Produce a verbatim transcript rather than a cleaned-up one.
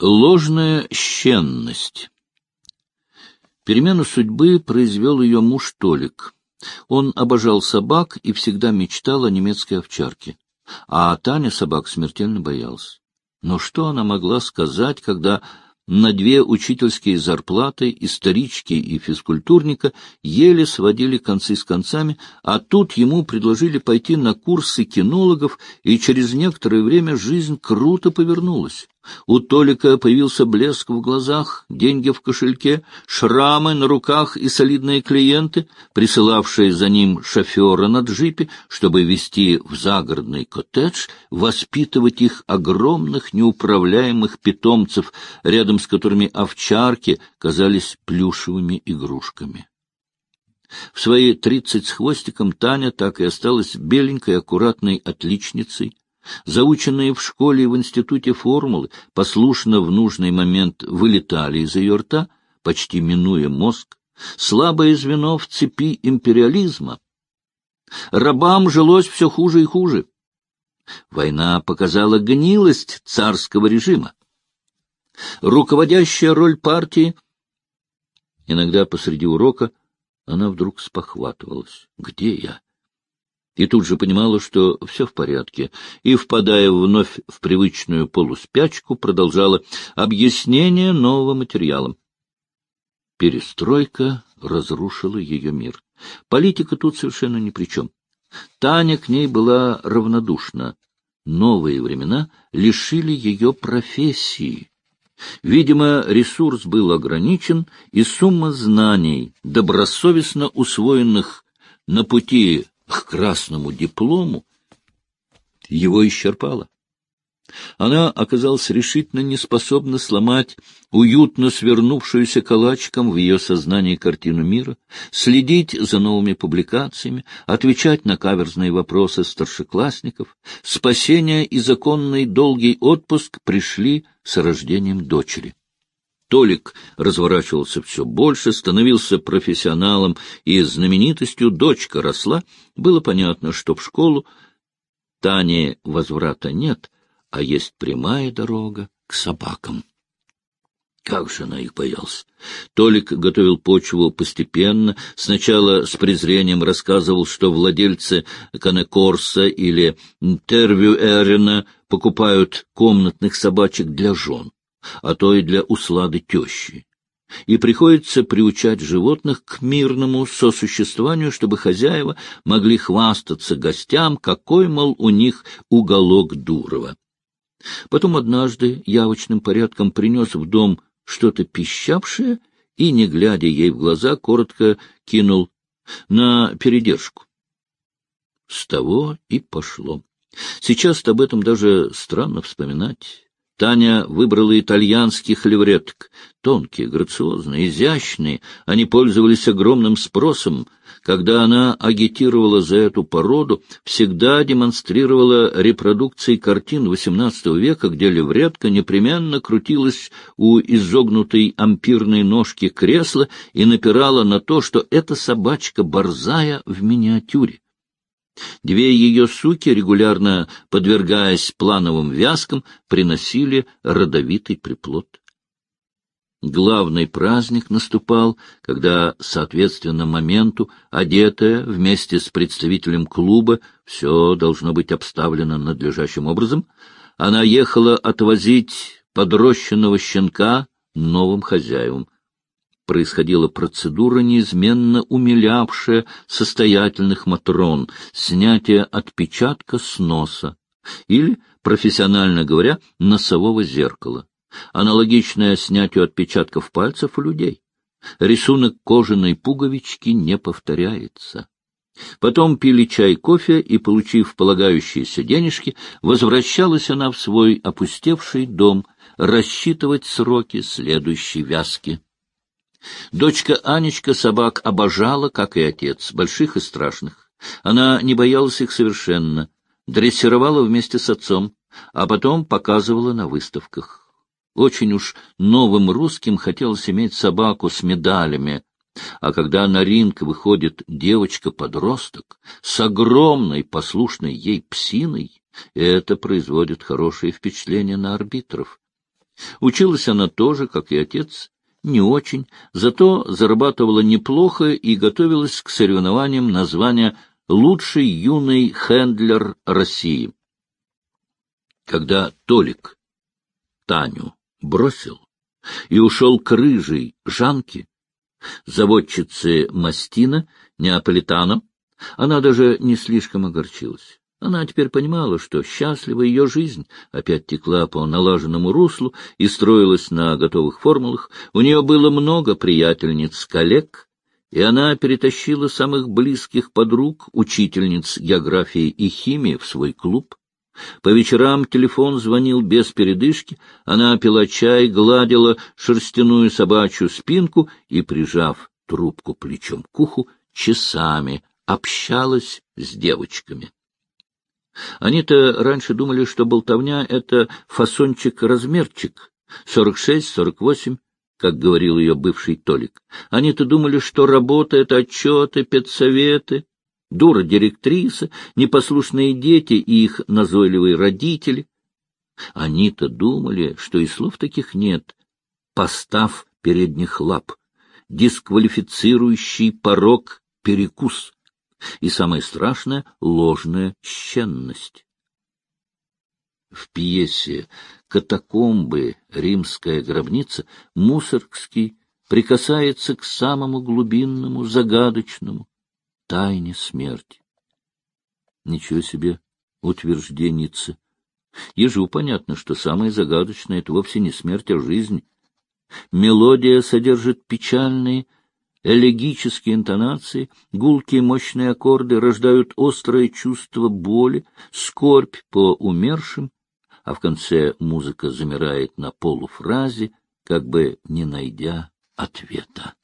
Ложная щенность. Перемену судьбы произвел ее муж Толик. Он обожал собак и всегда мечтал о немецкой овчарке. А Таня собак смертельно боялась. Но что она могла сказать, когда на две учительские зарплаты и старички, и физкультурника еле сводили концы с концами, а тут ему предложили пойти на курсы кинологов, и через некоторое время жизнь круто повернулась. У Толика появился блеск в глазах, деньги в кошельке, шрамы на руках и солидные клиенты, присылавшие за ним шофера на джипе, чтобы везти в загородный коттедж, воспитывать их огромных неуправляемых питомцев, рядом с которыми овчарки казались плюшевыми игрушками. В свои тридцать с хвостиком Таня так и осталась беленькой, аккуратной отличницей. Заученные в школе и в институте формулы послушно в нужный момент вылетали из ее рта, почти минуя мозг. Слабое звено в цепи империализма. Рабам жилось все хуже и хуже. Война показала гнилость царского режима. Руководящая роль партии. Иногда посреди урока она вдруг спохватывалась. Где я? И тут же понимала, что все в порядке, и, впадая вновь в привычную полуспячку, продолжала объяснение нового материала. Перестройка разрушила ее мир. Политика тут совершенно ни при чем. Таня к ней была равнодушна. Новые времена лишили ее профессии. Видимо, ресурс был ограничен, и сумма знаний, добросовестно усвоенных на пути к красному диплому, его исчерпала. Она оказалась решительно неспособна сломать уютно свернувшуюся калачиком в ее сознании картину мира, следить за новыми публикациями, отвечать на каверзные вопросы старшеклассников. Спасение и законный долгий отпуск пришли с рождением дочери. Толик разворачивался все больше, становился профессионалом и знаменитостью, дочка росла. Было понятно, что в школу Тане возврата нет, а есть прямая дорога к собакам. Как же она их боялась! Толик готовил почву постепенно. Сначала с презрением рассказывал, что владельцы Канекорса или Тервюэрена покупают комнатных собачек для жен, а то и для услады тещи. И приходится приучать животных к мирному сосуществованию, чтобы хозяева могли хвастаться гостям, какой, мол, у них уголок Дурова. Потом однажды явочным порядком принес в дом что-то пищавшее и, не глядя ей в глаза, коротко кинул на передержку. С того и пошло. Сейчас об этом даже странно вспоминать. Таня выбрала итальянских левреток. Тонкие, грациозные, изящные, они пользовались огромным спросом. Когда она агитировала за эту породу, всегда демонстрировала репродукции картин восемнадцатого века, где левретка непременно крутилась у изогнутой ампирной ножки кресла и напирала на то, что это собачка-борзая в миниатюре. Две ее суки, регулярно подвергаясь плановым вязкам, приносили родовитый приплод. Главный праздник наступал, когда, соответственно моменту, одетая вместе с представителем клуба, все должно быть обставлено надлежащим образом, она ехала отвозить подрощенного щенка новым хозяевам. Происходила процедура, неизменно умилявшая состоятельных матрон, снятие отпечатка с носа или, профессионально говоря, носового зеркала, аналогичное снятию отпечатков пальцев у людей. Рисунок кожаной пуговички не повторяется. Потом пили чай, кофе, и, получив полагающиеся денежки, возвращалась она в свой опустевший дом рассчитывать сроки следующей вязки. Дочка Анечка собак обожала, как и отец, больших и страшных. Она не боялась их совершенно, дрессировала вместе с отцом, а потом показывала на выставках. Очень уж новым русским хотелось иметь собаку с медалями, а когда на ринг выходит девочка-подросток с огромной послушной ей псиной, это производит хорошее впечатление на арбитров. Училась она тоже, как и отец, не очень, зато зарабатывала неплохо и готовилась к соревнованиям на звание «Лучший юный хендлер России». Когда Толик Таню бросил и ушел к рыжей Жанке, заводчице Мастина, Неаполитано, она даже не слишком огорчилась. Она теперь понимала, что счастлива ее жизнь, опять текла по налаженному руслу и строилась на готовых формулах. У нее было много приятельниц-коллег, и она перетащила самых близких подруг, учительниц географии и химии, в свой клуб. По вечерам телефон звонил без передышки, она пила чай, гладила шерстяную собачью спинку и, прижав трубку плечом к уху, часами общалась с девочками. Они-то раньше думали, что болтовня — это фасончик-размерчик, сорок шесть сорок восемь, как говорил ее бывший Толик. Они-то думали, что работа — это отчеты, педсоветы, дура-директриса, непослушные дети и их назойливые родители. Они-то думали, что и слов таких нет. Постав передних лап, дисквалифицирующий порог перекус. И самое страшное — ложная щенность. В пьесе «Катакомбы. Римская гробница» Мусоргский прикасается к самому глубинному, загадочному — тайне смерти. Ничего себе утвержденница! Ежу понятно, что самое загадочное — это вовсе не смерть, а жизнь. Мелодия содержит печальные, элегические интонации, гулкие мощные аккорды рождают острое чувство боли, скорбь по умершим, а в конце музыка замирает на полуфразе, как бы не найдя ответа.